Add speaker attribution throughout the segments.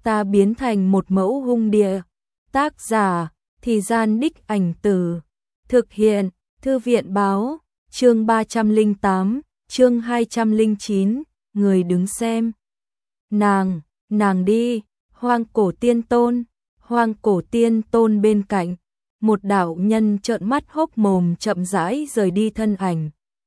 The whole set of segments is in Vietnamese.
Speaker 1: ta biến thành một mẫu hung địa. Tác giả, Thì Gian Đích Ảnh Từ. Thực hiện, Thư viện Báo, chương 308, chương 209, người đứng xem. Nàng đi, Hoang Cổ Tiên Tôn. Hoang Cổ Tiên Tôn bên cạnh, một đạo nhân trợn mắt hốc mồm chậm rãi rời đi thân ảnh.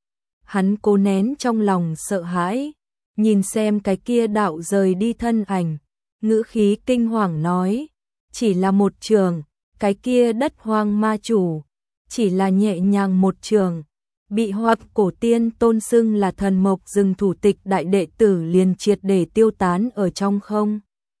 Speaker 1: Hắn cố nén trong lòng sợ hãi, nhìn xem cái kia đạo rời đi thân ảnh, ngữ khí kinh hoàng nói, chỉ là một trường, cái kia đất hoang ma chủ, chỉ là nhẹ nhàng một trường, bị Hoang Cổ Tiên Tôn xưng là thần mộc rừng thủ tịch đại đệ tử liền triệt để tiêu tán ở trong không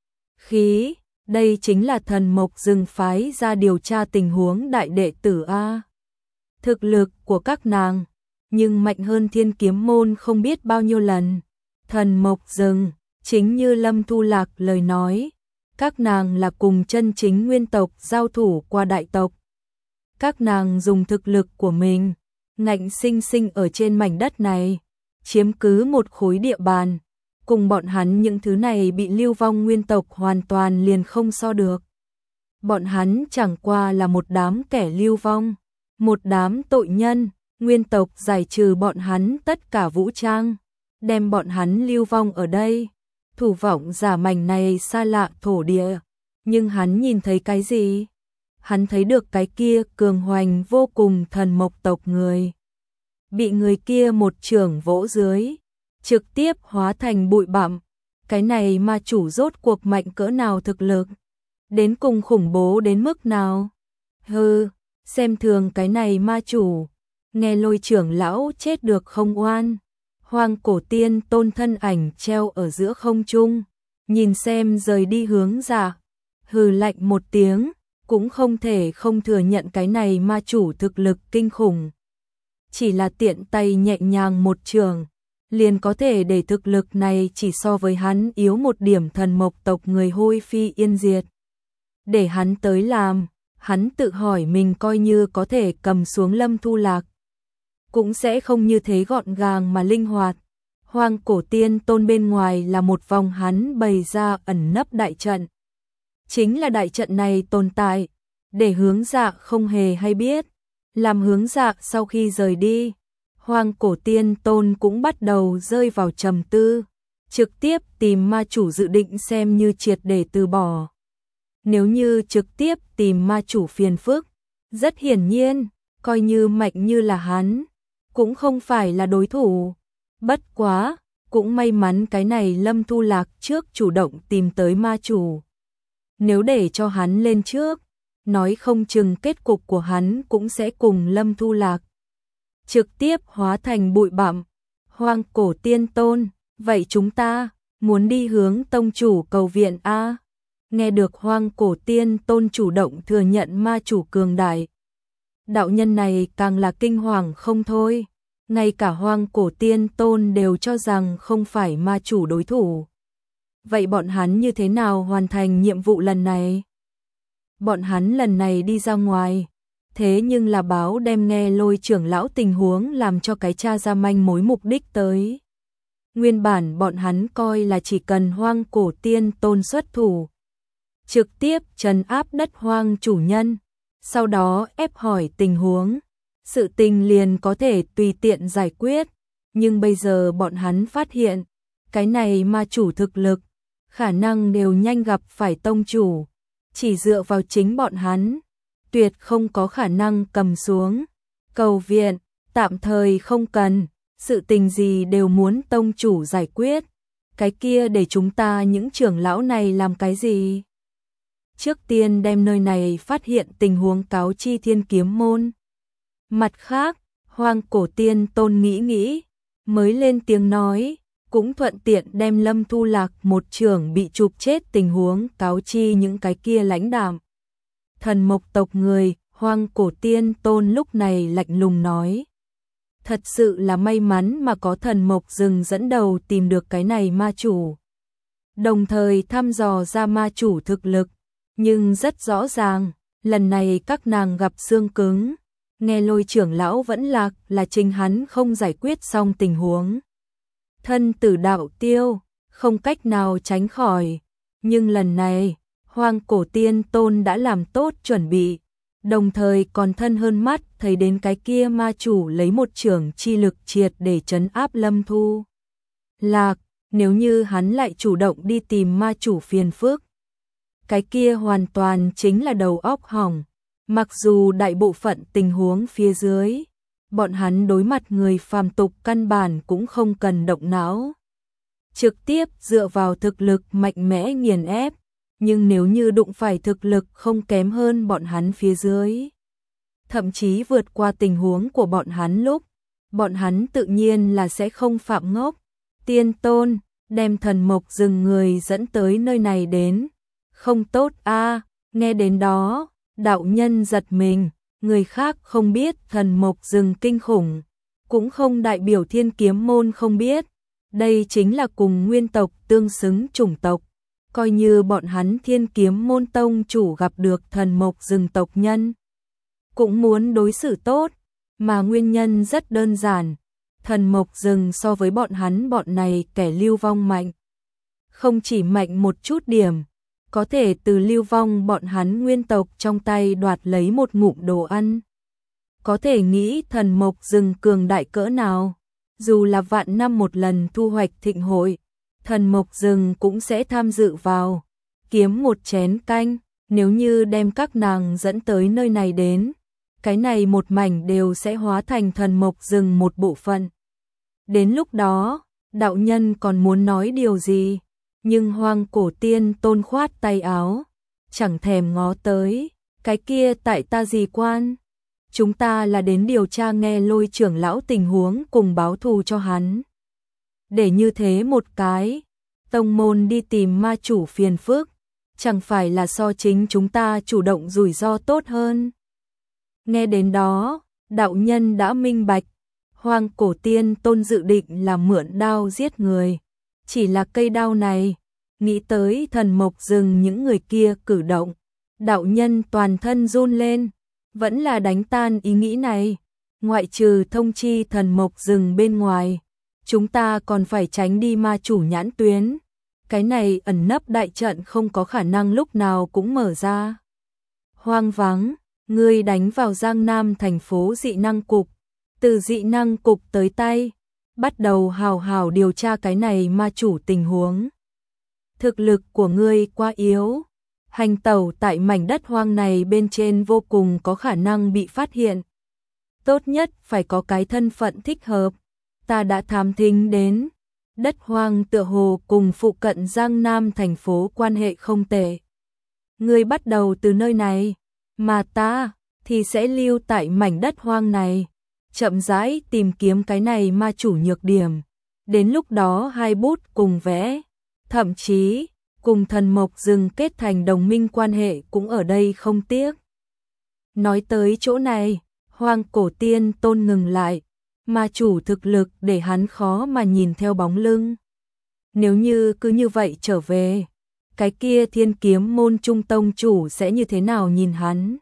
Speaker 1: khí. Đây chính là thần mộc rừng phái ra điều tra tình huống đại đệ tử A. Thực lực của các nàng, nhưng mạnh hơn Thiên Kiếm Môn không biết bao nhiêu lần. Thần mộc rừng, chính như Lâm Thu Lạc lời nói, các nàng là cùng chân chính nguyên tộc giao thủ qua đại tộc. Các nàng dùng thực lực của mình, ngạnh sinh sinh ở trên mảnh đất này, chiếm cứ một khối địa bàn. Cùng bọn hắn những thứ này bị lưu vong nguyên tộc hoàn toàn liền không so được. Bọn hắn chẳng qua là một đám kẻ lưu vong, một đám tội nhân, nguyên tộc giải trừ bọn hắn tất cả vũ trang, đem bọn hắn lưu vong ở đây, thủ vọng giả mảnh này xa lạ thổ địa. Nhưng hắn nhìn thấy cái gì? Hắn thấy được cái kia cường hoành vô cùng thần mộc tộc người. Bị người kia một chưởng vỗ dưới, trực tiếp hóa thành bụi bặm. Cái này ma chủ rốt cuộc mạnh cỡ nào thực lực, đến cùng khủng bố đến mức nào? Hừ, xem thường cái này ma chủ. Nghe Lôi trưởng lão chết được không oan. Hoang Cổ Tiên Tôn thân ảnh treo ở giữa không trung, nhìn xem rời đi hướng Dạ, hừ lạnh một tiếng, cũng không thể không thừa nhận cái này ma chủ thực lực kinh khủng. Chỉ là tiện tay nhẹ nhàng một trường, liền có thể để thực lực này chỉ so với hắn yếu một điểm thần mộc tộc người hôi phi yên diệt. Để hắn tới làm, hắn tự hỏi mình coi như có thể cầm xuống Lâm Thu Lạc, cũng sẽ không như thế gọn gàng mà linh hoạt. Hoang Cổ Tiên Tôn bên ngoài là một vòng hắn bày ra ẩn nấp đại trận. Chính là đại trận này tồn tại, để hướng Dạ không hề hay biết. Làm hướng Dạ sau khi rời đi, Hoang Cổ Tiên Tôn cũng bắt đầu rơi vào trầm tư, trực tiếp tìm ma chủ dự định xem như triệt để từ bỏ. Nếu như trực tiếp tìm ma chủ phiền phức, rất hiển nhiên, coi như mạnh như là hắn, cũng không phải là đối thủ. Bất quá, cũng may mắn cái này Lâm Thu Lạc trước chủ động tìm tới ma chủ. Nếu để cho hắn lên trước, nói không chừng kết cục của hắn cũng sẽ cùng Lâm Thu Lạc trực tiếp hóa thành bụi bặm. Hoang Cổ Tiên Tôn, vậy chúng ta muốn đi hướng tông chủ cầu viện a? Nghe được Hoang Cổ Tiên Tôn chủ động thừa nhận ma chủ cường đại, đạo nhân này càng là kinh hoàng không thôi. Ngay cả Hoang Cổ Tiên Tôn đều cho rằng không phải ma chủ đối thủ. Vậy bọn hắn như thế nào hoàn thành nhiệm vụ lần này? Bọn hắn lần này đi ra ngoài, thế nhưng là báo đem nghe Lôi trưởng lão tình huống làm cho cái cha ra manh mối mục đích tới. Nguyên bản bọn hắn coi là chỉ cần Hoang Cổ Tiên Tôn xuất thủ, trực tiếp trấn áp đất hoang chủ nhân, sau đó ép hỏi tình huống, sự tình liền có thể tùy tiện giải quyết. Nhưng bây giờ bọn hắn phát hiện, cái này ma chủ thực lực, khả năng đều nhanh gặp phải tông chủ, chỉ dựa vào chính bọn hắn, tuyệt không có khả năng cầm xuống. Cầu viện, tạm thời không cần, sự tình gì đều muốn tông chủ giải quyết, cái kia để chúng ta những trưởng lão này làm cái gì? Trước tiên đem nơi này phát hiện tình huống cáo chi Thiên Kiếm Môn. Mặt khác, Hoang Cổ Tiên Tôn nghĩ, mới lên tiếng nói, cũng thuận tiện đem Lâm Thu Lạc một trưởng bị chụp chết tình huống cáo chi những cái kia lãnh đạo thần mộc tộc người. Hoang Cổ Tiên Tôn lúc này lạnh lùng nói, thật sự là may mắn mà có thần mộc rừng dẫn đầu tìm được cái này ma chủ, đồng thời thăm dò ra ma chủ thực lực. Nhưng rất rõ ràng, lần này các nàng gặp xương cứng. Nghe Lôi trưởng lão vẫn lạc là chính hắn không giải quyết xong tình huống. Thân tử đạo tiêu, không cách nào tránh khỏi. Nhưng lần này, Hoang Cổ Tiên Tôn đã làm tốt chuẩn bị, đồng thời còn thân hơn mắt thấy đến cái kia ma chủ lấy một chưởng chi lực triệt để trấn áp Lâm Thu Lạc, nếu như hắn lại chủ động đi tìm ma chủ phiền phức. Cái kia hoàn toàn chính là đầu óc hỏng, mặc dù đại bộ phận tình huống phía dưới, bọn hắn đối mặt người phàm tục căn bản cũng không cần động não. Trực tiếp dựa vào thực lực mạnh mẽ nghiền ép, nhưng nếu như đụng phải thực lực không kém hơn bọn hắn phía dưới, thậm chí vượt qua tình huống của bọn hắn lúc, bọn hắn tự nhiên là sẽ không phạm ngốc. Tiên Tôn, đem Thần Mộc Rừng người dẫn tới nơi này đến. Không tốt a. Nghe đến đó, đạo nhân giật mình, người khác không biết Thần Mộc Rừng kinh khủng, cũng không đại biểu Thiên Kiếm môn không biết. Đây chính là cùng nguyên tộc tương xứng chủng tộc. Coi như bọn hắn Thiên Kiếm môn tông chủ gặp được Thần Mộc Rừng tộc nhân, cũng muốn đối xử tốt, mà nguyên nhân rất đơn giản. Thần Mộc Rừng so với bọn hắn bọn này kẻ lưu vong mạnh. Không chỉ mạnh một chút điểm, có thể từ lưu vong bọn hắn nguyên tộc trong tay đoạt lấy một ngụm đồ ăn. Có thể nghĩ Thần Mộc Rừng cường đại cỡ nào, dù là vạn năm một lần thu hoạch thịnh hội, Thần Mộc Rừng cũng sẽ tham dự vào, kiếm một chén canh. Nếu như đem các nàng dẫn tới nơi này đến, cái này một mảnh đều sẽ hóa thành Thần Mộc Rừng một bộ phận. Đến lúc đó, đạo nhân còn muốn nói điều gì, nhưng Hoang Cổ Tiên Tôn khoát tay áo, chẳng thèm ngó tới, cái kia tại ta gì quan? Chúng ta là đến điều tra nghe Lôi trưởng lão tình huống cùng báo thù cho hắn. Để như thế một cái, tông môn đi tìm ma chủ phiền phức, chẳng phải là so chính chúng ta chủ động rủi ro tốt hơn. Nghe đến đó, đạo nhân đã minh bạch, Hoang Cổ Tiên Tôn dự định là mượn đao giết người. Chỉ là cây đao này, nghĩ tới Thần Mộc Rừng những người kia cử động, đạo nhân toàn thân run lên, vẫn là đánh tan ý nghĩ này. Ngoại trừ thông chi Thần Mộc Rừng bên ngoài, chúng ta còn phải tránh đi ma chủ nhãn tuyến. Cái này ẩn nấp đại trận không có khả năng lúc nào cũng mở ra. Hoang vắng, ngươi đánh vào Giang Nam thành phố dị năng cục. Từ dị năng cục tới tay, bắt đầu hào hào điều tra cái này ma chủ tình huống. Thực lực của ngươi quá yếu, hành tẩu tại mảnh đất hoang này bên trên vô cùng có khả năng bị phát hiện. Tốt nhất phải có cái thân phận thích hợp. Ta đã thám thính đến, đất hoang tựa hồ cùng phụ cận Giang Nam thành phố quan hệ không tệ. Ngươi bắt đầu từ nơi này, mà ta thì sẽ lưu tại mảnh đất hoang này, chậm rãi tìm kiếm cái này ma chủ nhược điểm. Đến lúc đó hai bút cùng vẽ, thậm chí cùng Thần Mộc Rừng kết thành đồng minh quan hệ cũng ở đây không tiếc. Nói tới chỗ này, Hoang Cổ Tiên Tôn ngừng lại, ma chủ thực lực để hắn khó mà nhìn theo bóng lưng. Nếu như cứ như vậy trở về, cái kia Thiên Kiếm môn trung tông chủ sẽ như thế nào nhìn hắn?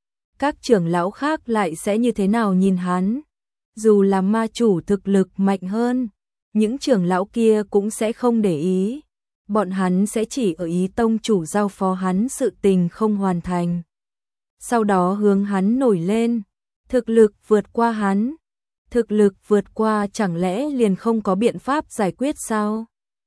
Speaker 1: Các trưởng lão khác lại sẽ như thế nào nhìn hắn? Dù là ma chủ thực lực mạnh hơn, những trưởng lão kia cũng sẽ không để ý. Bọn hắn sẽ chỉ ở ý tông chủ giao phó hắn sự tình không hoàn thành. Sau đó hướng hắn nổi lên, thực lực vượt qua hắn. Thực lực vượt qua chẳng lẽ liền không có biện pháp giải quyết sao?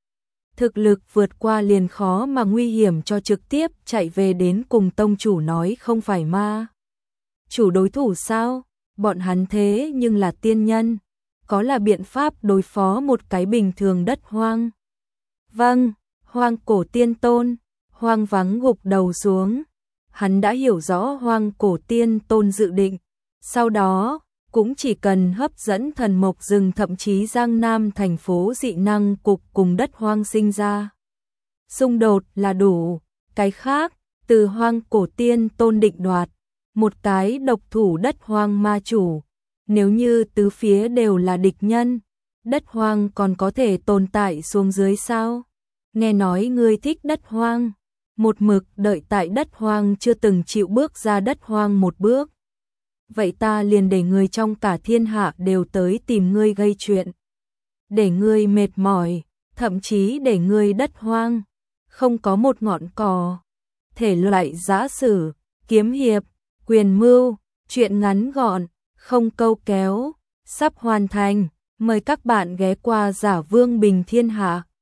Speaker 1: Thực lực vượt qua liền khó mà nguy hiểm cho trực tiếp chạy về đến cùng tông chủ nói không phải ma chủ đối thủ sao? Bọn hắn thế nhưng là tiên nhân, có là biện pháp đối phó một cái bình thường đất hoang. Vâng, Hoang Cổ Tiên Tôn. Hoang vắng gục đầu xuống, hắn đã hiểu rõ Hoang Cổ Tiên Tôn dự định, sau đó cũng chỉ cần hấp dẫn Thần Mộc Rừng thậm chí Giang Nam thành phố dị năng cục cùng đất hoang sinh ra xung đột là đủ. Cái khác, từ Hoang Cổ Tiên Tôn định đoạt một cái độc thủ đất hoang ma chủ. Nếu như tứ phía đều là địch nhân, đất hoang còn có thể tồn tại xuống dưới sao? Nghe nói ngươi thích đất hoang, một mực đợi tại đất hoang chưa từng chịu bước ra đất hoang một bước. Vậy ta liền để người trong cả thiên hạ đều tới tìm ngươi gây chuyện. Để ngươi mệt mỏi, thậm chí để ngươi đất hoang không có một ngọn cỏ. Thể loại giã sử, kiếm hiệp, quyền mưu, truyện ngắn gọn, không câu kéo, sắp hoàn thành. Mời các bạn ghé qua Giả Vương Bình Thiên Hạ.